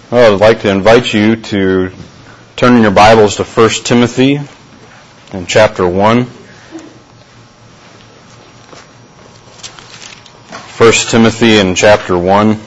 Well, I'd like to invite you to turn in your Bibles to 1 Timothy in chapter 1. 1 Timothy in chapter 1.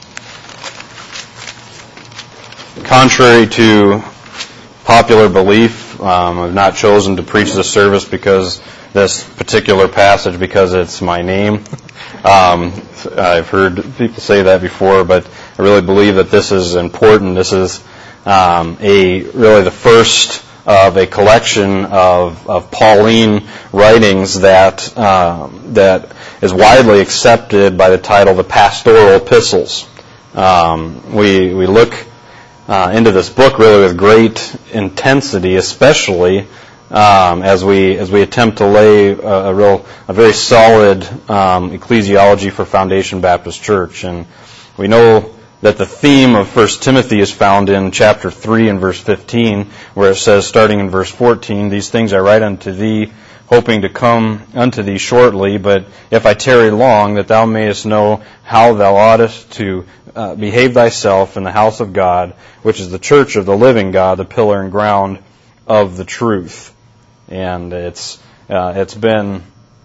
Contrary to popular belief, I've not chosen to preach this service because this particular passage, because it's my name. I've heard people say that before, but I really believe that this is important. This is really the first of a collection of Pauline writings that is widely accepted by the title the Pastoral Epistles. We look into this book really with great intensity, especially as we attempt to lay a very solid ecclesiology for Foundation Baptist Church. And we know that the theme of 1 Timothy is found in chapter 3 and verse 15, where it says, starting in verse 14, "These things I write unto thee, hoping to come unto thee shortly, but if I tarry long, that thou mayest know how thou oughtest to behave thyself in the house of God, which is the church of the living God, the pillar and ground of the truth." And it's been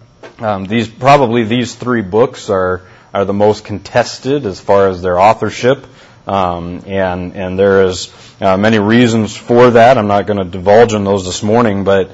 these three books are the most contested as far as their authorship, and there is many reasons for that. I'm not going to divulge in those this morning, but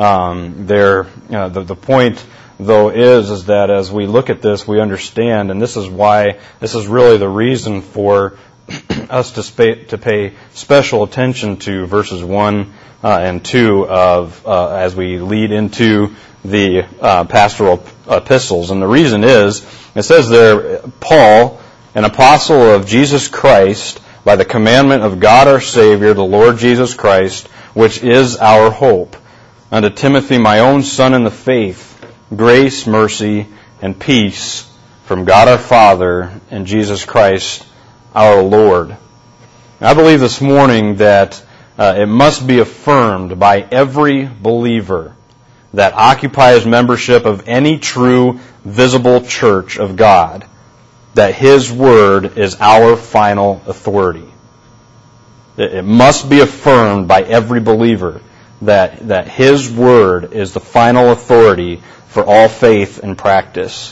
the point though is that as we look at this, we understand, and this is really the reason for us to pay special attention to verses 1 and 2 as we lead into the pastoral epistles. And the reason is, it says there, Paul, an apostle of Jesus Christ, by the commandment of God our Savior, the Lord Jesus Christ, which is our hope, unto Timothy, my own son in the faith, grace, mercy, and peace from God our Father and Jesus Christ our Lord. I believe this morning that it must be affirmed by every believer that occupies membership of any true visible church of God, that His Word is our final authority. It must be affirmed by every believer that His Word is the final authority for all faith and practice.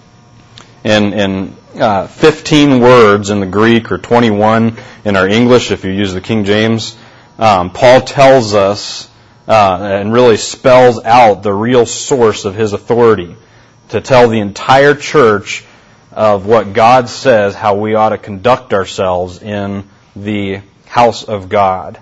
In 15 words in the Greek, or 21 in our English if you use the King James, Paul tells us and really spells out the real source of his authority to tell the entire church of what God says, how we ought to conduct ourselves in the house of God.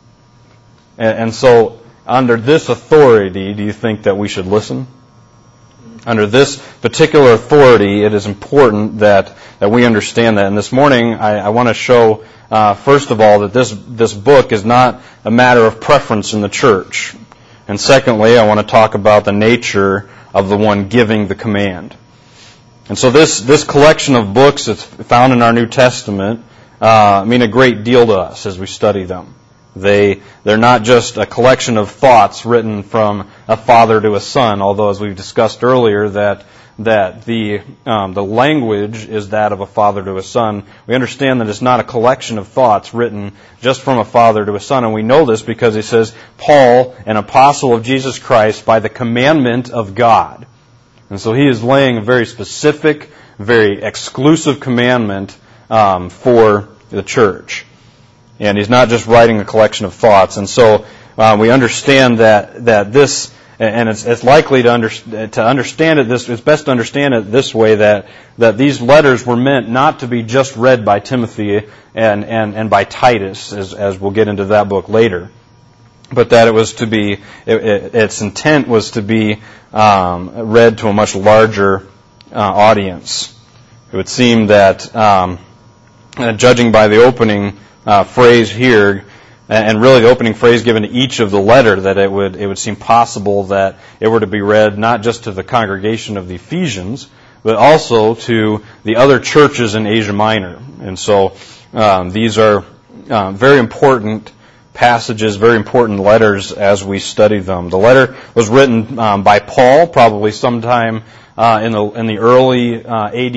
And so, under this authority, do you think that we should listen? Under this particular authority, it is important that we understand that. And this morning, I want to show, first of all, that this book is not a matter of preference in the church. And secondly, I want to talk about the nature of the one giving the command. And so this collection of books that's found in our New Testament mean a great deal to us as we study them. They're not just a collection of thoughts written from a father to a son, although as we've discussed earlier that the language is that of a father to a son. We understand that it's not a collection of thoughts written just from a father to a son, and we know this because he says, Paul, an apostle of Jesus Christ, by the commandment of God. And so he is laying a very specific, very exclusive commandment for the church. And he's not just writing a collection of thoughts. And so we understand that this, and it's likely to understand it. It's best to understand it this way, that these letters were meant not to be just read by Timothy and by Titus, as we'll get into that book later, but that it was to be, its intent was to be read to a much larger audience. It would seem that, judging by the opening phrase here, and really the opening phrase given to each of the letter, that it would seem possible that it were to be read not just to the congregation of the Ephesians, but also to the other churches in Asia Minor. And so these are very important passages, very important letters as we study them. The letter was written by Paul, probably sometime in the early AD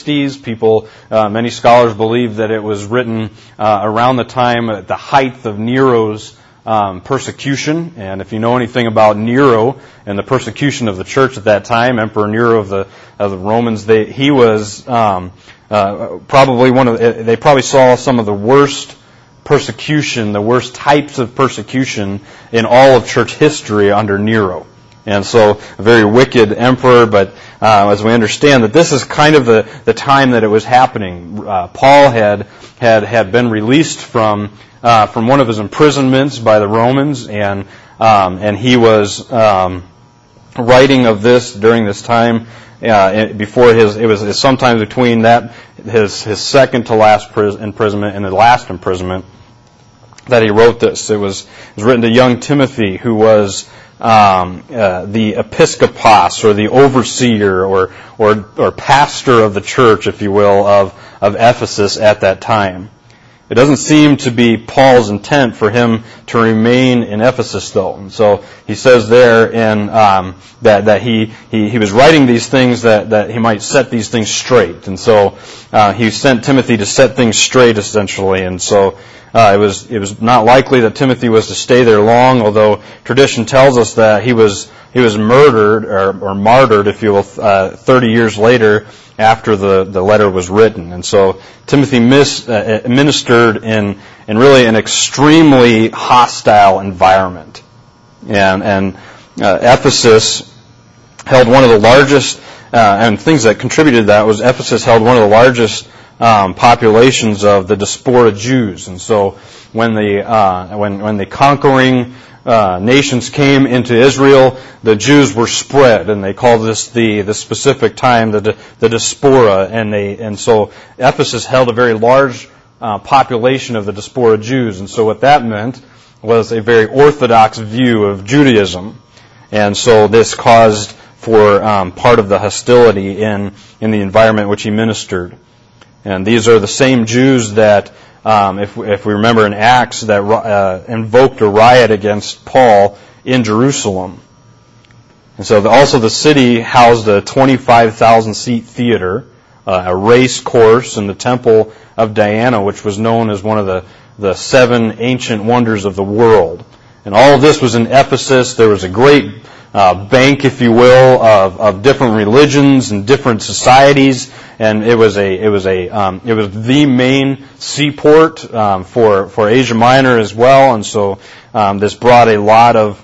60s. Many scholars believe that it was written around the time at the height of Nero's persecution. And if you know anything about Nero and the persecution of the church at that time, Emperor Nero of the Romans, he was probably they probably saw some of the worst persecution, the worst types of persecution in all of church history under Nero. And so, a very wicked emperor, but as we understand that this is kind of the time that it was happening. Paul had been released from one of his imprisonments by the Romans, and he was writing of this during this time before it was sometime between his second to last imprisonment and the last imprisonment that he wrote this. It was written to young Timothy, who was the episkopos, or the overseer, or pastor of the church, if you will, of Ephesus at that time. It doesn't seem to be Paul's intent for him to remain in Ephesus, though. And so he says there in that he was writing these things that he might set these things straight. And so he sent Timothy to set things straight, essentially. And so it was not likely that Timothy was to stay there long, although tradition tells us that he was murdered or martyred, if you will, 30 years later after the letter was written. And so Timothy ministered in really an extremely hostile environment. And Ephesus held one of the largest, and things that contributed to that was Ephesus held one of the largest populations of the diaspora Jews. And so when the conquering nations came into Israel, the Jews were spread, and they called this the specific time the diaspora. And so Ephesus held a very large population of the diaspora Jews. And so what that meant was a very orthodox view of Judaism. And so this caused for part of the hostility in the environment which he ministered. And these are the same Jews that, if we remember in Acts, that invoked a riot against Paul in Jerusalem. And so also the city housed a 25,000-seat theater, a race course, and the temple of Diana, which was known as one of the seven ancient wonders of the world. And all of this was in Ephesus. There was a great bank, if you will, of different religions and different societies, and it was the main seaport for Asia Minor as well. And so this brought a lot of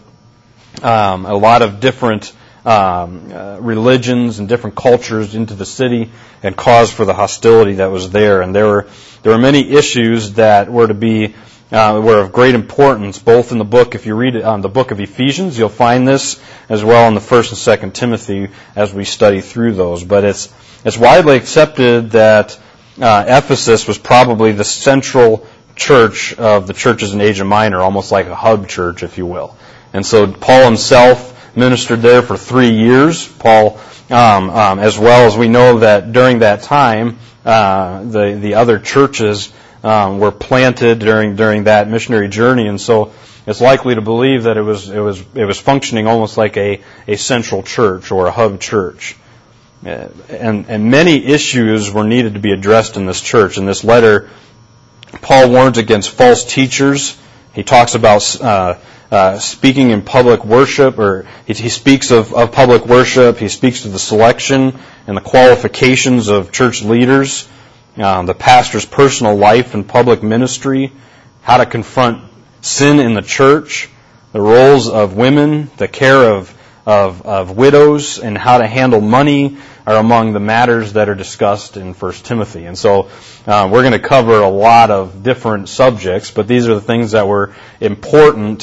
different religions and different cultures into the city, and caused for the hostility that was there. And there were many issues that were of great importance, both in the book. If you read the book of Ephesians, you'll find this as well in the 1st and 2nd Timothy as we study through those. But it's widely accepted that Ephesus was probably the central church of the churches in Asia Minor, almost like a hub church, if you will. And so Paul himself ministered there for 3 years. Paul, as well as we know that during that time, the other churches were planted during that missionary journey, and so it's likely to believe that it was functioning almost like a central church or a hub church. And many issues were needed to be addressed in this church. In this letter, Paul warns against false teachers. He talks about speaking in public worship, or he speaks of public worship. He speaks to the selection and the qualifications of church leaders, the pastor's personal life and public ministry, how to confront sin in the church, the roles of women, the care of widows, and how to handle money are among the matters that are discussed in 1 Timothy. And so we're going to cover a lot of different subjects, but these are the things that were important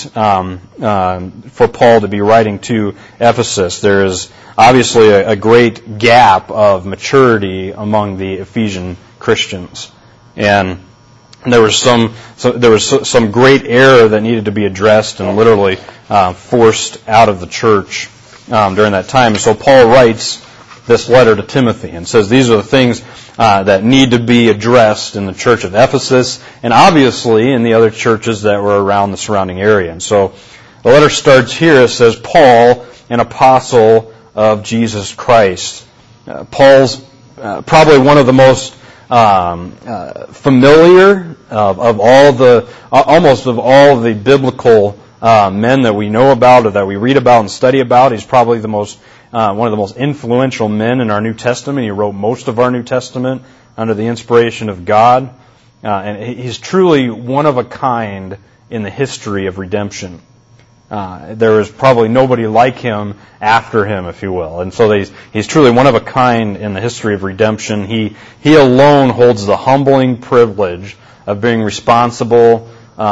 for Paul to be writing to Ephesus. There is obviously a great gap of maturity among the Ephesian Christians, and there was some great error that needed to be addressed and literally forced out of the church during that time. And so Paul writes this letter to Timothy and says these are the things that need to be addressed in the church of Ephesus, and obviously in the other churches that were around the surrounding area. And so the letter starts here. It says, Paul, an apostle of Jesus Christ. Paul's probably one of the most familiar of all the almost of all the biblical men that we know about or that we read about and study about. He's probably the most one of the most influential men in our New Testament. He wrote most of our New Testament under the inspiration of God, and he's truly one of a kind in the history of redemption. There is probably nobody like him after him, if you will. And so he's truly one of a kind in the history of redemption. He alone holds the humbling privilege of being responsible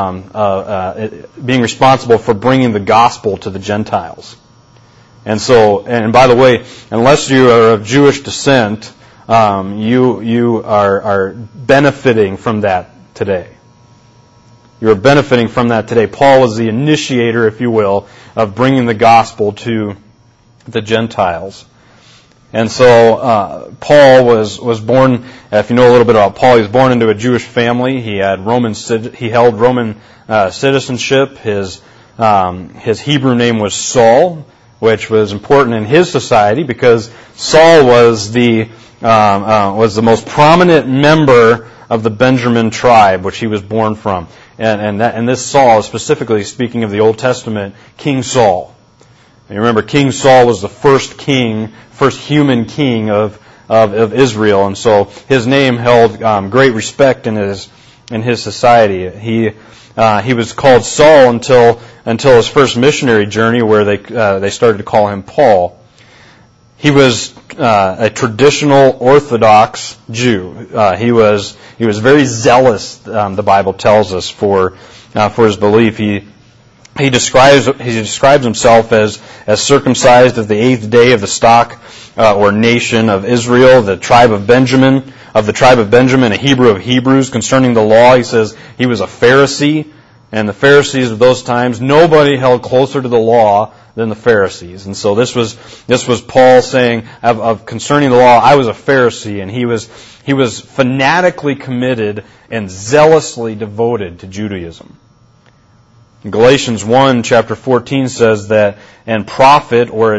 for bringing the gospel to the Gentiles. And by the way, unless you are of Jewish descent, you are benefiting from that today. You're benefiting from that today. Paul was the initiator, if you will, of bringing the gospel to the Gentiles. And so Paul was born. If you know a little bit about Paul, he was born into a Jewish family. He held Roman citizenship. His Hebrew name was Saul, which was important in his society because Saul was the most prominent member of the Benjamin tribe, which he was born from. And this Saul is specifically speaking of the Old Testament, King Saul. And you remember, King Saul was the first human king of Israel, and so his name held great respect in his society. He was called Saul until his first missionary journey, where they started to call him Paul. He was a traditional Orthodox Jew. He was very zealous. The Bible tells us for his belief. He describes himself as circumcised of the 8th day of the stock or nation of Israel, the tribe of Benjamin, a Hebrew of Hebrews. Concerning the law, he says he was a Pharisee, and the Pharisees of those times, nobody held closer to the law than the Pharisees. And so this was Paul saying of concerning the law, I was a Pharisee, and he was fanatically committed and zealously devoted to Judaism. Galatians 1, chapter 14 says that and profited or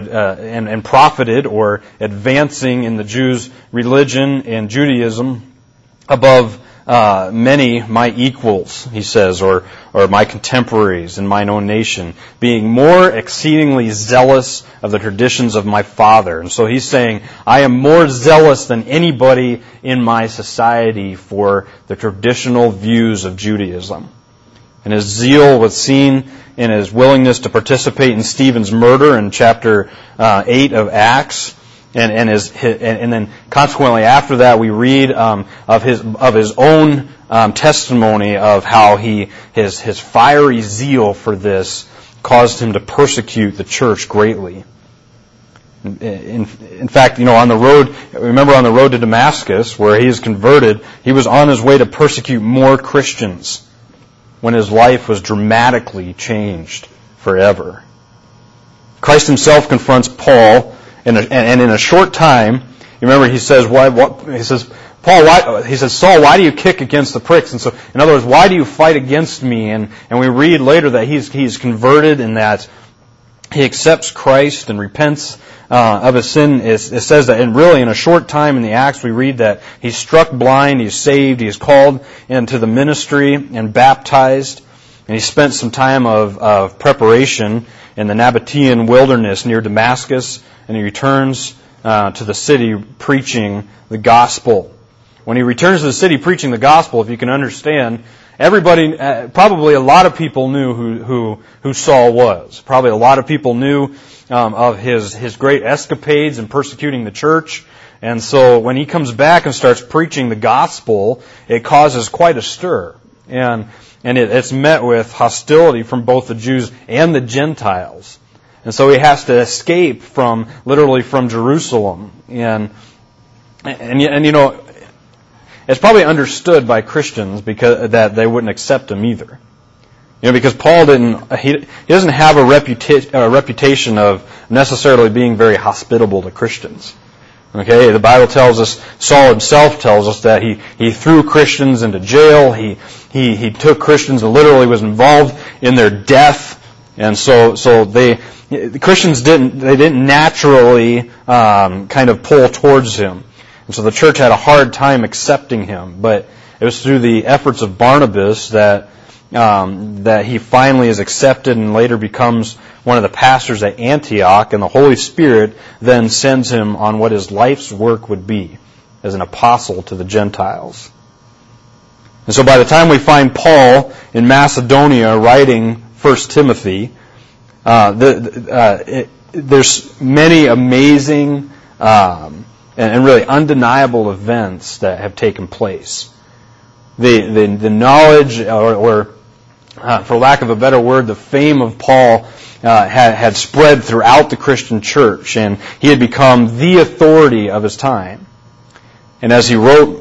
advancing in the Jews' religion and Judaism above many my equals, he says, or my contemporaries in mine own nation, being more exceedingly zealous of the traditions of my father. And so he's saying, I am more zealous than anybody in my society for the traditional views of Judaism. And his zeal was seen in his willingness to participate in Stephen's murder in chapter 8 of Acts. And then consequently after that we read of his own testimony of how his fiery zeal for this caused him to persecute the church greatly. In fact, on the road to Damascus, where he is converted, he was on his way to persecute more Christians when his life was dramatically changed forever. Christ himself confronts Paul. And in a short time, you remember he says, Saul, why do you kick against the pricks? And so, in other words, why do you fight against me? And we read later that he's converted and that he accepts Christ and repents of his sin. It says that, and really in a short time in the Acts, we read that he's struck blind, he's saved, he's called into the ministry and baptized, and he spent some time of preparation in the Nabatean wilderness near Damascus, and he returns to the city preaching the gospel. When he returns to the city preaching the gospel, if you can understand, everybody, probably a lot of people knew who Saul was. Probably a lot of people knew of his great escapades in persecuting the church. And so when he comes back and starts preaching the gospel, it causes quite a stir. And it's met with hostility from both the Jews and the Gentiles. And so he has to escape literally from Jerusalem. And it's probably understood by Christians because that they wouldn't accept him either. Because Paul he doesn't have a reputation of necessarily being very hospitable to Christians. Okay, the Bible tells us, Saul himself tells us that he threw Christians into jail. He took Christians and literally was involved in their death. And so the Christians didn't naturally kind of pull towards him. And so the church had a hard time accepting him. But it was through the efforts of Barnabas that he finally is accepted and later becomes one of the pastors at Antioch, and the Holy Spirit then sends him on what his life's work would be as an apostle to the Gentiles. And so by the time we find Paul in Macedonia writing 1 Timothy, there's many amazing and really undeniable events that have taken place. The knowledge, or for lack of a better word, the fame of Paul had spread throughout the Christian church, and he had become the authority of his time. And as he wrote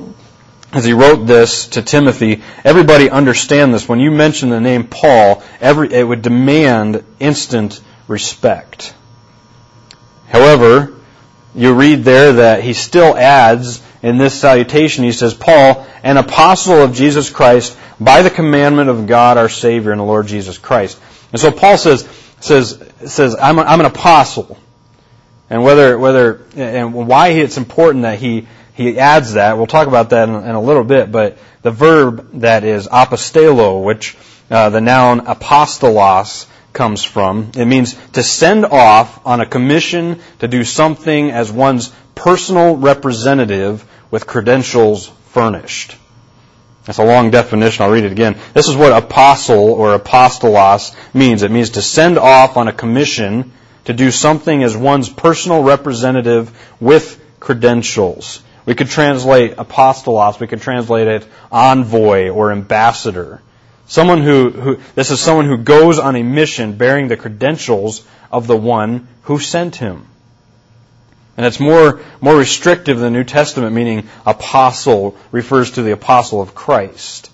this to Timothy, everybody understand this. When you mention the name Paul, it would demand instant respect. However, you read there that he still adds in this salutation, he says, Paul, an apostle of Jesus Christ, by the commandment of God our Savior and the Lord Jesus Christ. And so Paul says, I'm an apostle. And why it's important that he adds that, we'll talk about that in a little bit, but the verb that is apostello, which the noun apostolos comes from, it means to send off on a commission to do something as one's personal representative with credentials furnished. That's a long definition. I'll read it again. This is what apostle or apostolos means. It means to send off on a commission to do something as one's personal representative with credentials. We could translate apostolos, we could translate it envoy or ambassador. This is someone who goes on a mission bearing the credentials of the one who sent him. And it's more restrictive than the New Testament, meaning apostle refers to the apostle of Christ.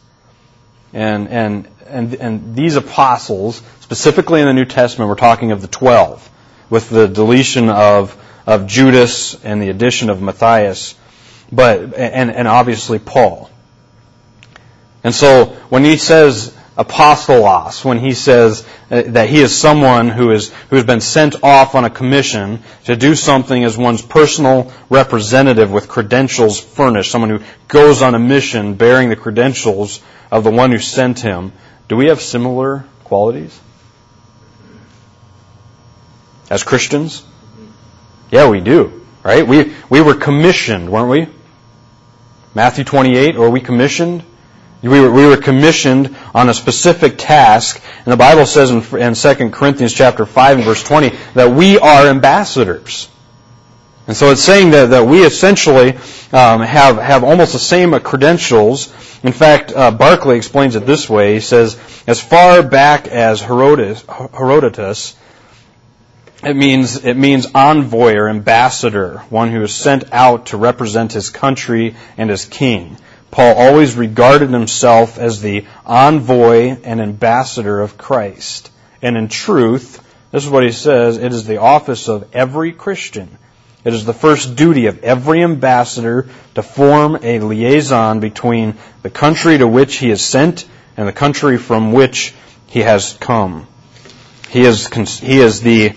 And these apostles, specifically in the New Testament, we're talking of the 12, with the deletion of Judas and the addition of Matthias, and obviously Paul. And so when he says apostolos, when he says that he is someone who has been sent off on a commission to do something as one's personal representative with credentials furnished, someone who goes on a mission bearing the credentials of the one who sent him, do we have similar qualities as Christians? Yeah, we do, right? We were commissioned, weren't we? Matthew 28, were we commissioned? We were commissioned on a specific task, and the Bible says in 2 Corinthians chapter 5 and verse 20 that we are ambassadors. And so it's saying that we essentially have almost the same credentials. In fact, Barclay explains it this way. He says, as far back as Herodotus, it means envoy or ambassador, one who is sent out to represent his country and his king. Paul always regarded himself as the envoy and ambassador of Christ. And in truth, this is what he says, it is the office of every Christian. It is the first duty of every ambassador to form a liaison between the country to which he is sent and the country from which he has come. He is the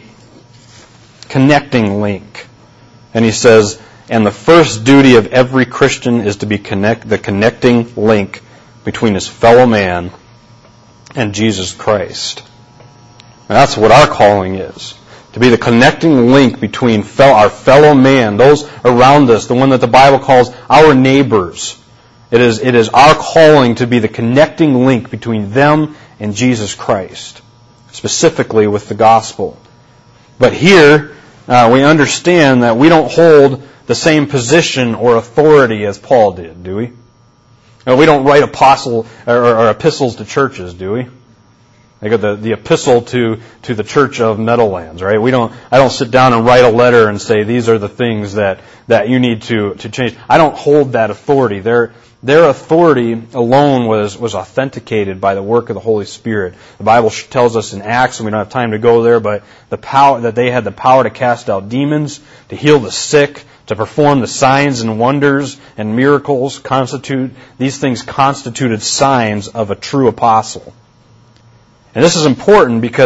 connecting link. And he says, and the first duty of every Christian is to be the connecting link between his fellow man and Jesus Christ. And that's what our calling is. To be the connecting link between our fellow man, those around us, the one that the Bible calls our neighbors. It is our calling to be the connecting link between them and Jesus Christ, specifically with the gospel. But here, we understand that we don't hold the same position or authority as Paul did, do we? We don't write apostle or epistles to churches, do we? They got the epistle to the Church of Meadowlands, right? I don't sit down and write a letter and say these are the things that you need to change. I don't hold that authority. Their authority alone was authenticated by the work of the Holy Spirit. The Bible tells us in Acts, and we don't have time to go there, but the power that they had the power to cast out demons, to heal the sick, to perform the signs and wonders and miracles these things constituted signs of a true apostle. And this is important because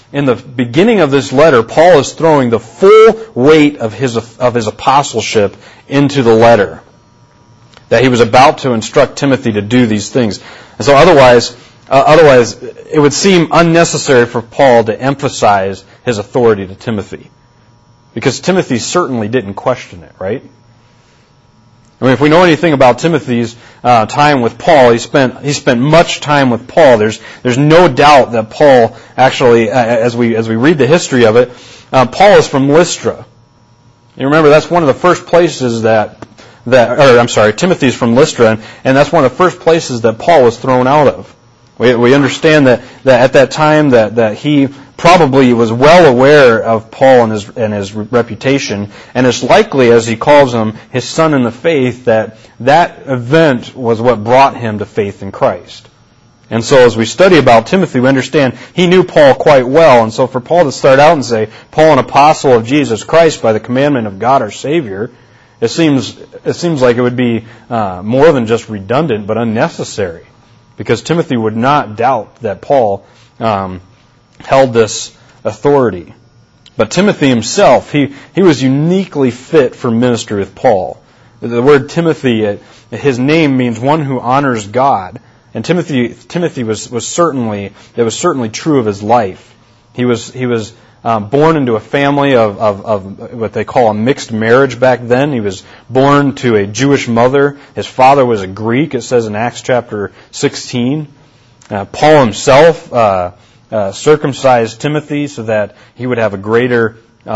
in the beginning of this letter, Paul is throwing the full weight of his apostleship into the letter. That he was about to instruct Timothy to do these things. And so otherwise, it would seem unnecessary for Paul to emphasize his authority to Timothy. Because Timothy certainly didn't question it, right? I mean, if we know anything about Timothy's time with Paul, he spent much time with Paul. There's no doubt that Paul actually, as we read the history of it, Paul is from Lystra. You remember that's one of the first places Timothy's from Lystra, and that's one of the first places that Paul was thrown out of. We understand that at that time that he probably was well aware of Paul and his reputation, and it's likely, as he calls him, his son in the faith, that event was what brought him to faith in Christ. And so as we study about Timothy, we understand he knew Paul quite well, and so for Paul to start out and say, Paul, an apostle of Jesus Christ by the commandment of God our Savior, it seems like it would be more than just redundant, but unnecessary. Because Timothy would not doubt that Paul held this authority. But Timothy himself, he was uniquely fit for ministry with Paul. The word Timothy, his name means one who honors God. And Timothy was certainly true of his life. He was born into a family of what they call a mixed marriage back then. He was born to a Jewish mother. His father was a Greek, it says in Acts chapter 16. Paul himself circumcised Timothy so that he would have a greater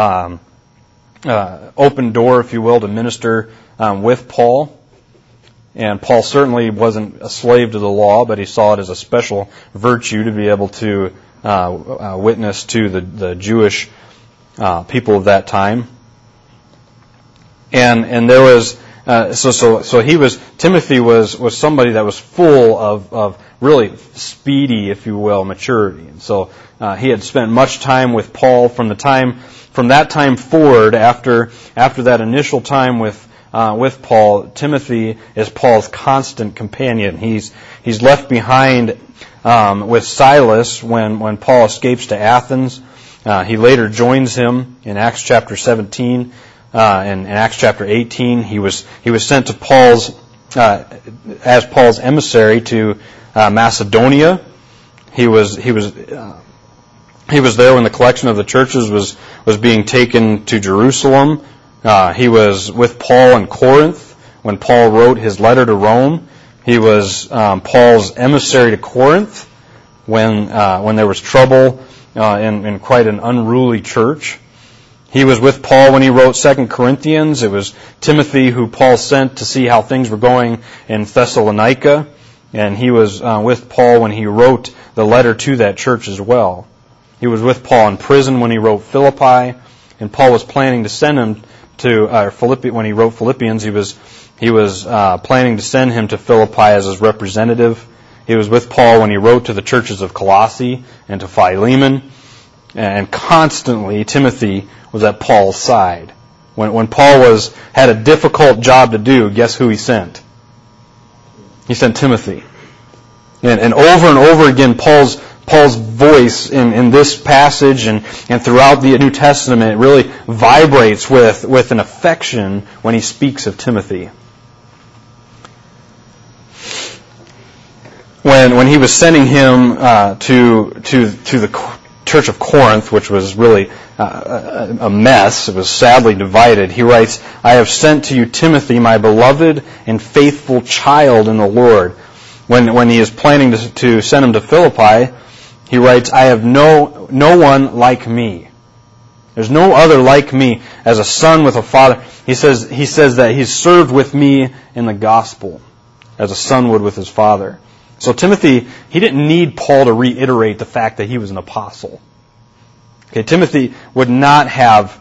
open door, if you will, to minister with Paul. And Paul certainly wasn't a slave to the law, but he saw it as a special virtue to be able to witness to the Jewish people of that time. And there was Timothy was somebody that was full of really speedy, if you will, maturity. And so he had spent much time with Paul from that time forward. After that initial time with Paul, Timothy is Paul's constant companion. He's left behind with Silas when Paul escapes to Athens. He later joins him in Acts chapter 17. In Acts chapter 18, he was sent to as Paul's emissary to Macedonia. He was there when the collection of the churches was being taken to Jerusalem. He was with Paul in Corinth when Paul wrote his letter to Rome. He was Paul's emissary to Corinth when there was trouble in quite an unruly church. He was with Paul when he wrote 2 Corinthians. It was Timothy who Paul sent to see how things were going in Thessalonica. And he was with Paul when he wrote the letter to that church as well. He was with Paul in prison when he wrote Philippi. And Paul was planning to send him to Philippi. When he wrote Philippians, he was planning to send him to Philippi as his representative. He was with Paul when he wrote to the churches of Colossae and to Philemon. And constantly, Timothy was at Paul's side. When Paul had a difficult job to do, guess who he sent? He sent Timothy. And over again, Paul's voice in this passage and throughout the New Testament really vibrates with an affection when he speaks of Timothy. When he was sending him to the Church of Corinth, which was really a mess, it was sadly divided, he writes, "I have sent to you Timothy, my beloved and faithful child in the Lord." When he is planning to send him to Philippi, he writes, "I have no one like me." There's no other like me as a son with a father. He says that he's served with me in the gospel as a son would with his father. So Timothy, he didn't need Paul to reiterate the fact that he was an apostle. Okay, Timothy would not have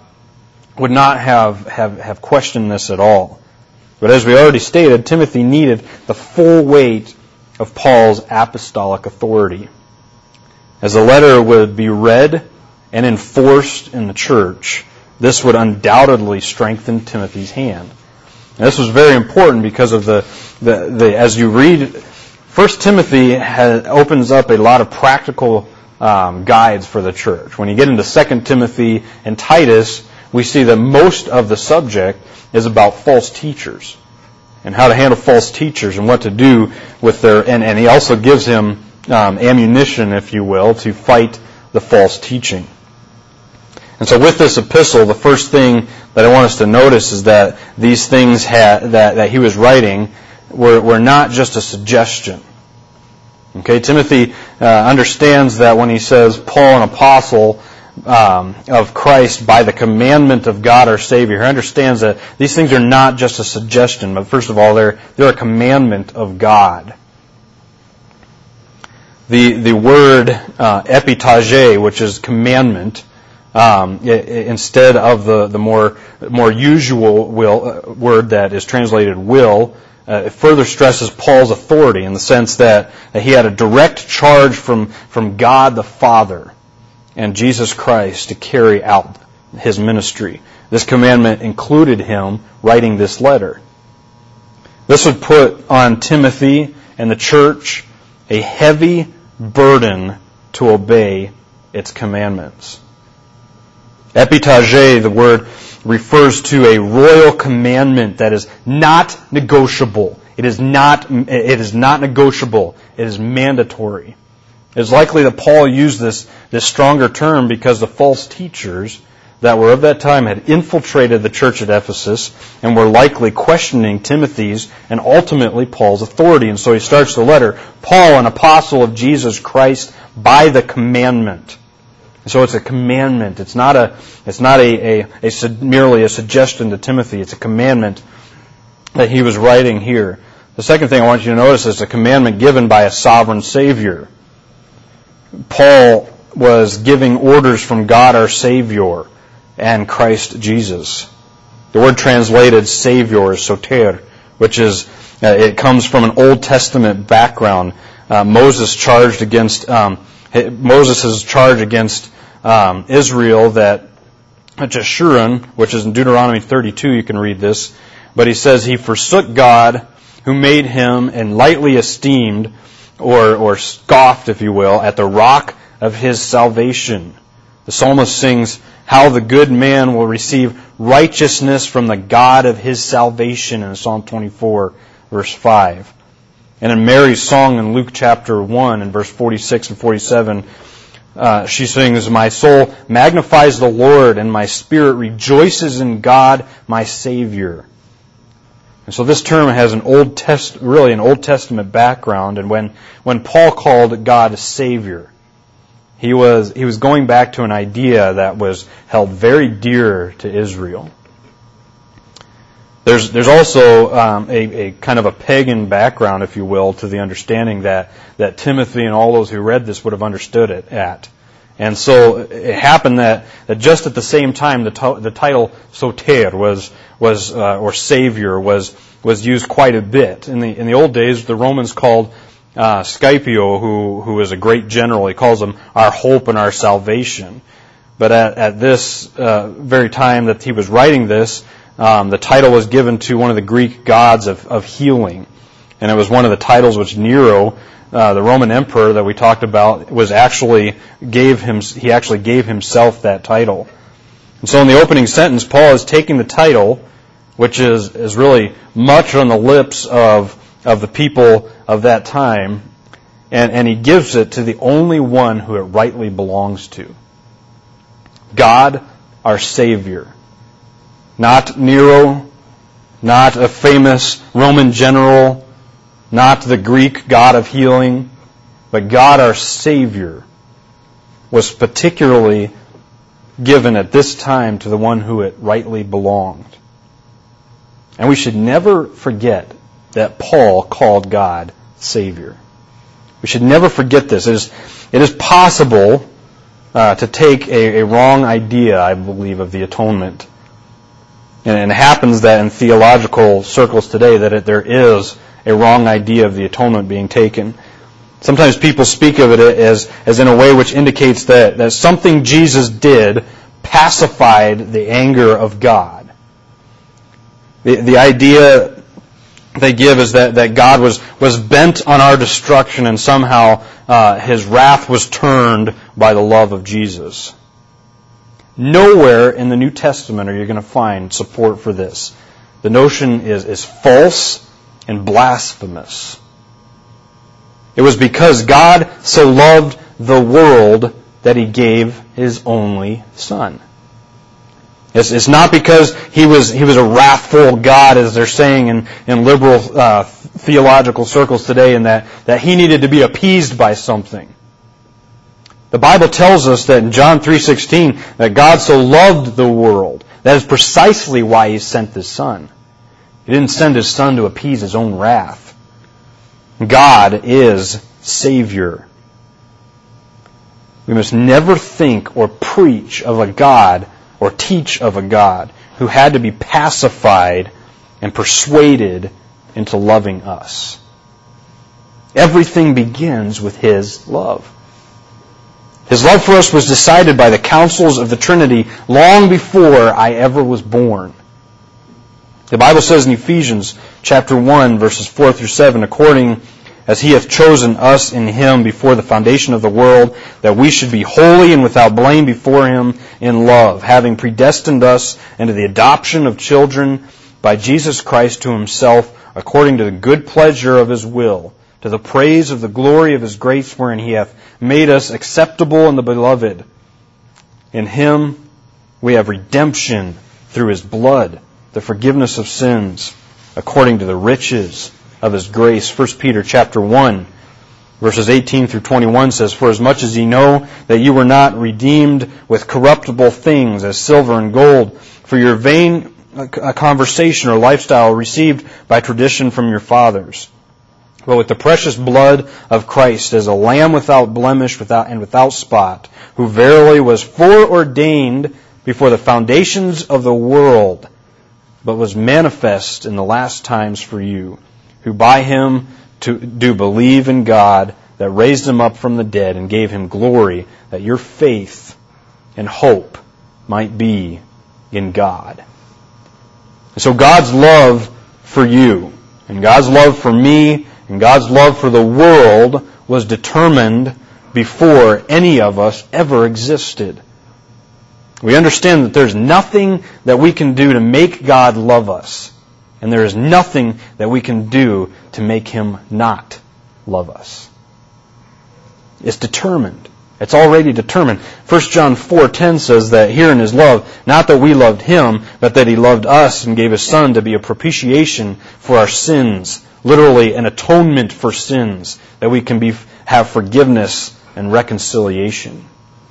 questioned this at all. But as we already stated, Timothy needed the full weight of Paul's apostolic authority. As the letter would be read and enforced in the church, this would undoubtedly strengthen Timothy's hand. And this was very important because of the as you read 1 Timothy opens up a lot of practical guides for the church. When you get into 2 Timothy and Titus, we see that most of the subject is about false teachers and how to handle false teachers and what to do with their, and he also gives him ammunition, if you will, to fight the false teaching. And so with this epistle, the first thing that I want us to notice is that these things that he was writing were not just a suggestion. Okay, Timothy understands that when he says, Paul, an apostle of Christ by the commandment of God our Savior, he understands that these things are not just a suggestion, but first of all, they're a commandment of God. The word epitage, which is commandment, instead of the more usual word that is translated will, it further stresses Paul's authority in the sense that he had a direct charge from God the Father and Jesus Christ to carry out his ministry. This commandment included him writing this letter. This would put on Timothy and the church a heavy burden to obey its commandments. Epitage, the word, refers to a royal commandment that is not negotiable. It is not negotiable. It is mandatory. It is likely that Paul used this stronger term because the false teachers that were of that time had infiltrated the church at Ephesus and were likely questioning Timothy's and ultimately Paul's authority. And so he starts the letter, Paul, an apostle of Jesus Christ by the commandment. So it's a commandment. It's not merely a suggestion to Timothy. It's a commandment that he was writing here. The second thing I want you to notice is a commandment given by a sovereign Savior. Paul was giving orders from God our Savior and Christ Jesus. The word translated Savior is soter, which is it comes from an Old Testament background. Moses' charge against Israel that Jeshurun, which is in Deuteronomy 32, you can read this, but he says he forsook God who made him and lightly esteemed or scoffed, if you will, at the rock of his salvation. The psalmist sings, how the good man will receive righteousness from the God of his salvation in Psalm 24, verse 5. And in Mary's song in Luke chapter 1 and verse 46 and 47, she sings, my soul magnifies the Lord, and my spirit rejoices in God, my Savior. And so this term has an Old Testament background, and when Paul called God a Savior, he was going back to an idea that was held very dear to Israel. There's also a kind of a pagan background, if you will, to the understanding that Timothy and all those who read this would have understood it at. And so it happened that just at the same time the title soter or Savior was used quite a bit. In the old days, the Romans called Scipio, who was a great general, he calls him our hope and our salvation. But at this very time that he was writing this, the title was given to one of the Greek gods of healing. And it was one of the titles which Nero, the Roman emperor that we talked about, he gave himself that title. And so in the opening sentence, Paul is taking the title, which is really much on the lips of the people of that time, and he gives it to the only one who it rightly belongs to. God, our Savior. Not Nero, not a famous Roman general, not the Greek god of healing, but God our Savior was particularly given at this time to the one who it rightly belonged. And we should never forget that Paul called God Savior. We should never forget this. It is possible to take a wrong idea, I believe, of the atonement. And it happens that in theological circles today that there is a wrong idea of the atonement being taken. Sometimes people speak of it as in a way which indicates that something Jesus did pacified the anger of God. The idea they give is that God was bent on our destruction, and somehow His wrath was turned by the love of Jesus. Nowhere in the New Testament are you going to find support for this. The notion is false and blasphemous. It was because God so loved the world that He gave His only Son. It's not because He was a wrathful God, as they're saying in liberal theological circles today, and that He needed to be appeased by something. The Bible tells us that in John 3:16 that God so loved the world. That is precisely why He sent His Son. He didn't send His Son to appease His own wrath. God is Savior. We must never think or preach of a God or teach of a God who had to be pacified and persuaded into loving us. Everything begins with His love. His love for us was decided by the counsels of the Trinity long before I ever was born. The Bible says in Ephesians chapter 1, verses 4 through 7, according as He hath chosen us in Him before the foundation of the world, that we should be holy and without blame before Him in love, having predestined us into the adoption of children by Jesus Christ to Himself, according to the good pleasure of His will, to the praise of the glory of His grace, wherein He hath made us acceptable in the Beloved. In Him we have redemption through His blood, the forgiveness of sins, according to the riches of His grace. 1 Peter chapter 1, verses 18 through 21 says, For as much as ye know that you were not redeemed with corruptible things, as silver and gold, for your vain conversation or lifestyle received by tradition from your fathers, but with the precious blood of Christ, as a lamb without blemish and without spot, who verily was foreordained before the foundations of the world, but was manifest in the last times for you, who by Him do believe in God, that raised Him up from the dead and gave Him glory, that your faith and hope might be in God. And so God's love for you, and God's love for me, and God's love for the world was determined before any of us ever existed. We understand that there's nothing that we can do to make God love us. And there is nothing that we can do to make Him not love us. It's determined. It's already determined. 1 John 4:10 says that herein is love, not that we loved Him, but that He loved us and gave His Son to be a propitiation for our sins. Literally an atonement for sins, that we can have forgiveness and reconciliation.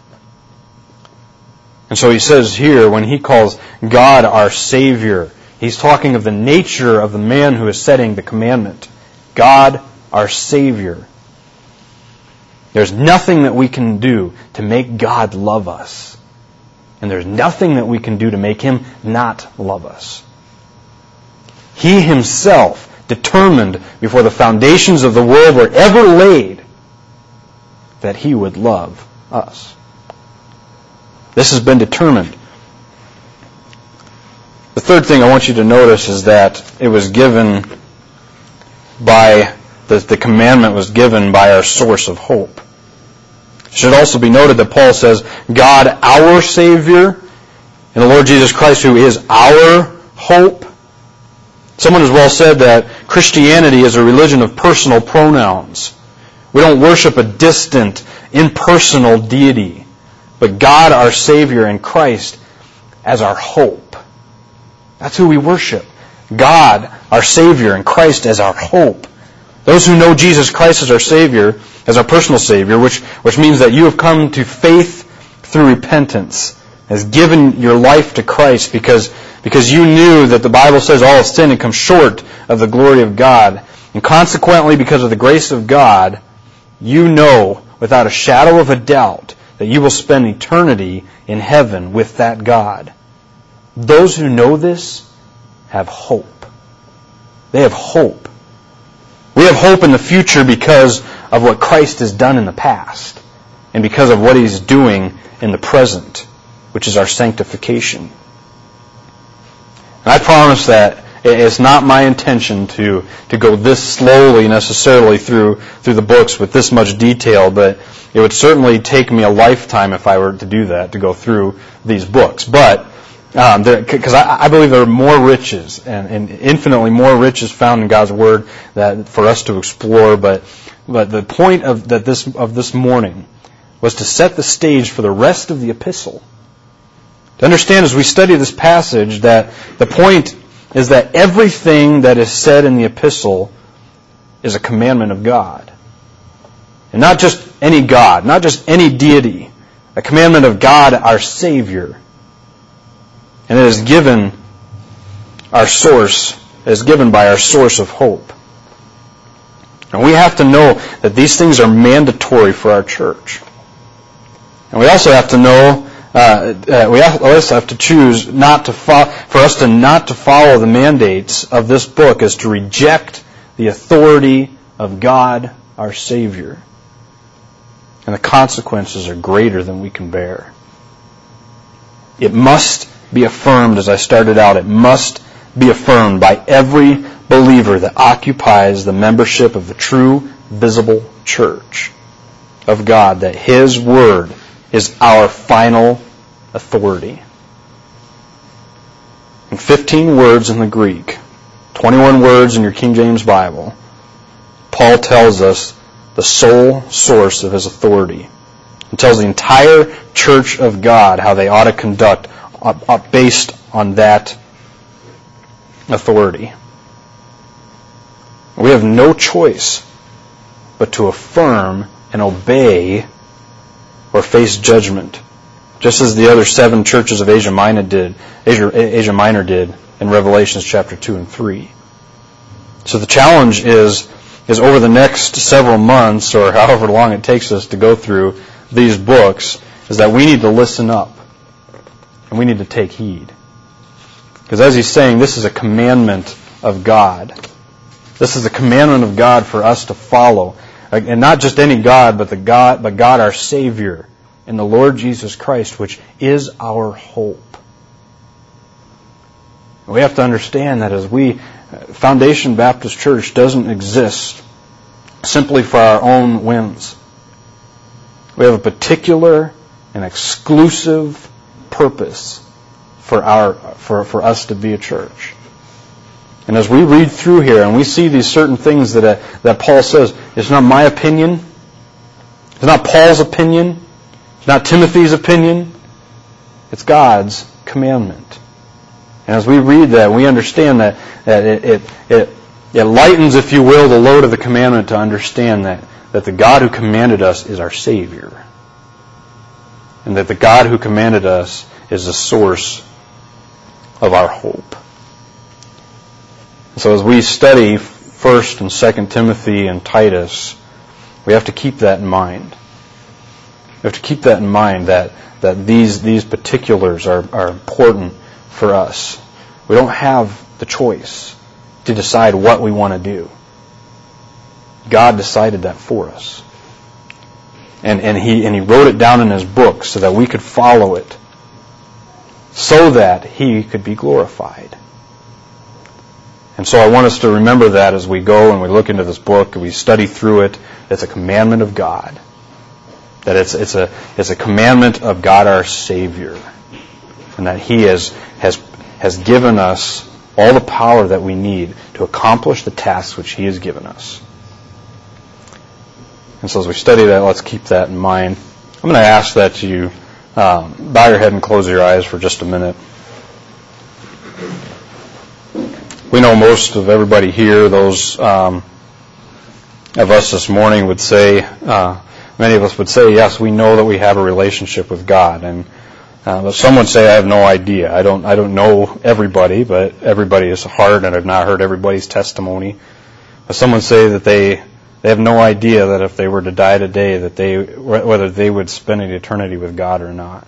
And so He says here, when He calls God our Savior, He's talking of the nature of the man who is setting the commandment. God, our Savior. There's nothing that we can do to make God love us. And there's nothing that we can do to make Him not love us. He Himself determined before the foundations of the world were ever laid that He would love us. This has been determined. The third thing I want you to notice is that it was given by, the commandment was given by our source of hope. It should also be noted that Paul says, God our Savior, and the Lord Jesus Christ who is our hope. Someone has well said that Christianity is a religion of personal pronouns. We don't worship a distant, impersonal deity, but God our Savior and Christ as our hope. That's who we worship. God, our Savior, and Christ as our hope. Those who know Jesus Christ as our Savior, as our personal Savior, which means that you have come to faith through repentance, has given your life to Christ because you knew that the Bible says all have sinned and come short of the glory of God. And consequently, because of the grace of God, you know without a shadow of a doubt that you will spend eternity in heaven with that God. Those who know this have hope. They have hope. We have hope in the future because of what Christ has done in the past and because of what He's doing in the present, which is our sanctification. And I promise that It's not my intention to go this slowly necessarily through the books with this much detail, but it would certainly take me a lifetime if I were to do that, to go through these books. But because I believe there are more riches and infinitely more riches found in God's Word that for us to explore. But the point of this morning was to set the stage for the rest of the epistle. To understand as we study this passage that the point is that everything that is said in the epistle is a commandment of God. And not just any God, not just any deity, a commandment of God, our Savior. And it is given our source, it is given by our source of hope. And we have to know that these things are mandatory for our church. And we also have to know, we also have to choose for us to not to follow the mandates of this book is to reject the authority of God, our Savior. And the consequences are greater than we can bear. It must be affirmed, as I started out, it must be affirmed by every believer that occupies the membership of the true, visible church of God, that His Word is our final authority. In 15 words in the Greek, 21 words in your King James Bible, Paul tells us the sole source of his authority. He tells the entire church of God how they ought to conduct based on that authority. We have no choice but to affirm and obey or face judgment, just as the other 7 churches of Asia Minor did in Revelation chapter 2 and 3. So the challenge is over the next several months, or however long it takes us to go through these books, is that we need to listen up. And we need to take heed. Because as he's saying, this is a commandment of God. This is a commandment of God for us to follow. And not just any God, but God our Savior in the Lord Jesus Christ, which is our hope. We have to understand that Foundation Baptist Church doesn't exist simply for our own whims. We have a particular and exclusive purpose for us to be a church. And as we read through here and we see these certain things that Paul says, it's not my opinion, it's not Paul's opinion, it's not Timothy's opinion, it's God's commandment. And as we read that, we understand that it lightens, if you will, the load of the commandment to understand that the God who commanded us is our Savior. And that the God who commanded us is the source of our hope. So as we study 1 and 2 Timothy and Titus, we have to keep that in mind. We have to keep that in mind that these particulars are important for us. We don't have the choice to decide what we want to do. God decided that for us. And he wrote it down in His book so that we could follow it, so that He could be glorified. And so I want us to remember that as we go and we look into this book and we study through it. It's a commandment of God. That it's a commandment of God our Savior. And that He has given us all the power that we need to accomplish the tasks which He has given us. And so as we study that, let's keep that in mind. I'm going to ask that you bow your head and close your eyes for just a minute. We know most of everybody here, those of us this morning would say, many of us would say, yes, we know that we have a relationship with God. And but some would say, I have no idea. I don't know everybody, but everybody is hard, and I've not heard everybody's testimony. But some would say that they have no idea that if they were to die today, whether they would spend an eternity with God or not.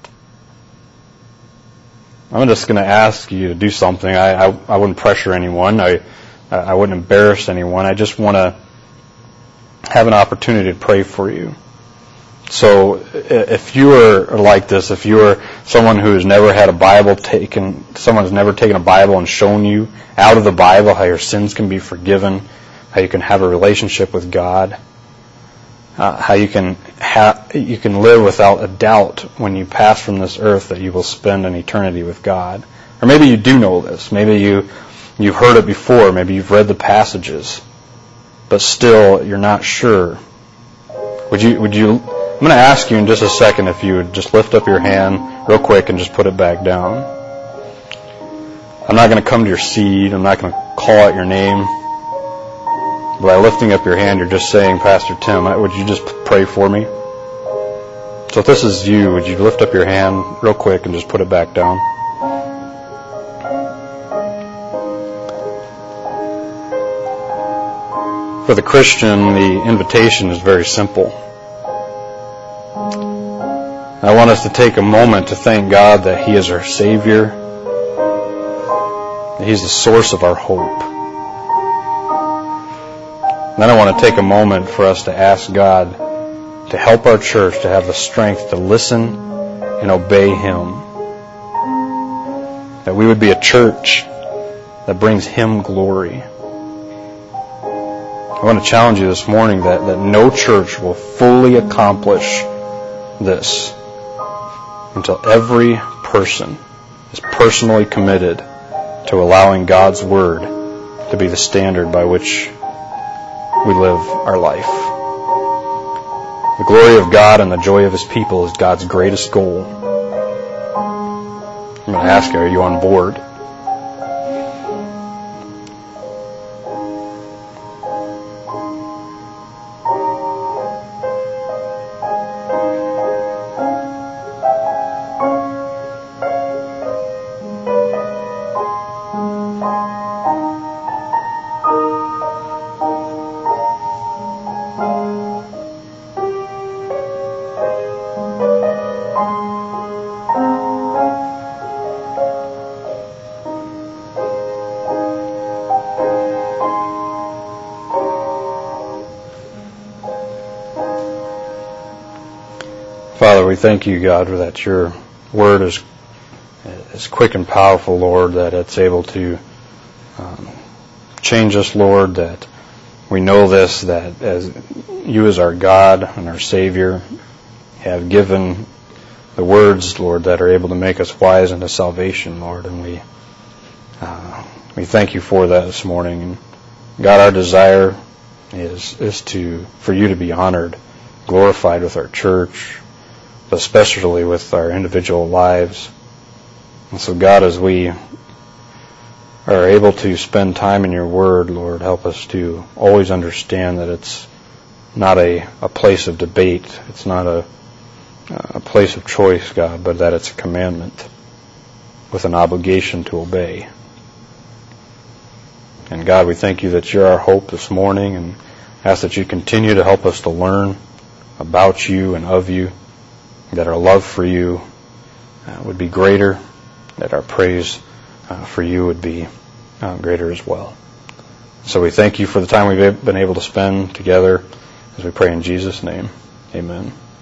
I'm just going to ask you to do something. I wouldn't pressure anyone. I wouldn't embarrass anyone. I just want to have an opportunity to pray for you. So if you are like this, if you are someone who has never had a Bible taken, someone who's never taken a Bible and shown you out of the Bible how your sins can be forgiven, how you can have a relationship with God, how you can live without a doubt when you pass from this earth that you will spend an eternity with God. Or maybe you do know this. Maybe you've heard it before. Maybe you've read the passages, but still you're not sure. Would you? I'm going to ask you in just a second if you would just lift up your hand real quick and just put it back down. I'm not going to come to your seat. I'm not going to call out your name. By lifting up your hand, you're just saying, Pastor Tim, would you just pray for me? So if this is you, would you lift up your hand real quick and just put it back down? For the Christian, the invitation is very simple. I want us to take a moment to thank God that He is our Savior, that He's the source of our hope. And then I want to take a moment for us to ask God to help our church to have the strength to listen and obey Him. That we would be a church that brings Him glory. I want to challenge you this morning that no church will fully accomplish this until every person is personally committed to allowing God's Word to be the standard by which we live our life. The glory of God and the joy of His people is God's greatest goal. I'm going to ask you, are you on board? Father, we thank you, God, that your word is quick and powerful, Lord, that it's able to change us, Lord, that we know this, that as you as our God and our Savior have given the words, Lord, that are able to make us wise unto salvation, Lord, and we thank you for that this morning. And God, our desire is for you to be honored, glorified with our church, but especially with our individual lives. And so, God, as we are able to spend time in your word, Lord, help us to always understand that it's not a place of debate. It's not a place of choice, God, but that it's a commandment with an obligation to obey. And God, we thank you that you're our hope this morning, and ask that you continue to help us to learn about you and of you, that our love for you would be greater, that our praise for you would be greater as well. So we thank you for the time we've been able to spend together as we pray in Jesus' name. Amen.